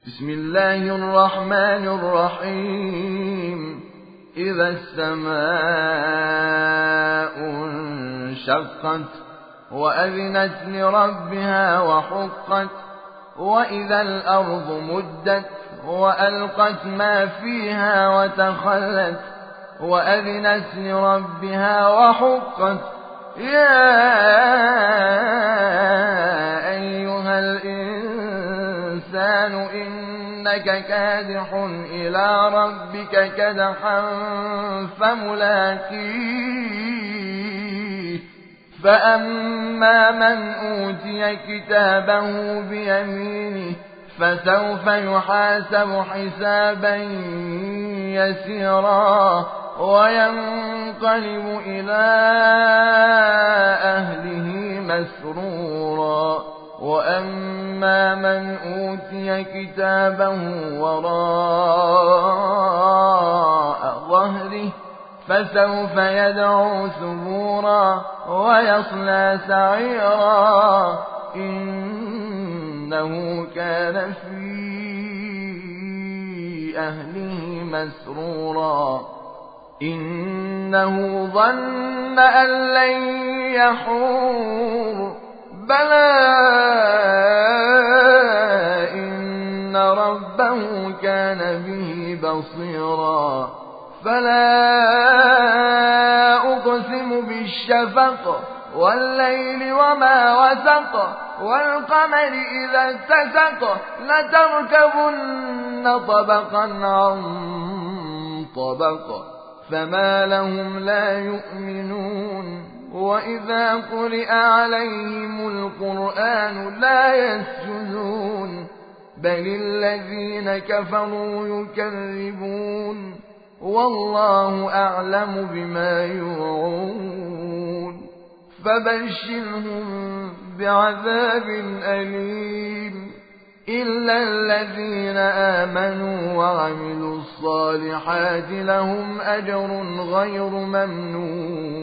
بسم الله الرحمن الرحيم. إذا السماء انشقت وأذنت لربها وحقت وإذا الأرض مدت وألقت ما فيها وتخلت وأذنت لربها وحقت يا أيها الإنسان إنك كادح إلى ربك كدحا فملاقيه فأما من أوتي كتابه بيمينه فسوف يحاسب حسابا يسيرا وينقلب إلى أهله مسرورا وأما من أوتي كتابه وراء ظهره فسوف يدعو ثبورا ويصلى سعيرا إنه كان في أهله مسرورا إنه ظن أن لن يحور بلى إن ربه كان به بصيرا فلا أقسم بالشفق والليل وما وسق والقمر إذا اتسق لتركبن طبقا عن طبق فما لهم لا يؤمنون وإذا قرئ عليهم القرآن لا يسجدون بل الذين كفروا يكذبون والله أعلم بما يوعون فبشرهم بعذاب أليم إلا الذين آمنوا وعملوا الصالحات لهم أجر غير ممنون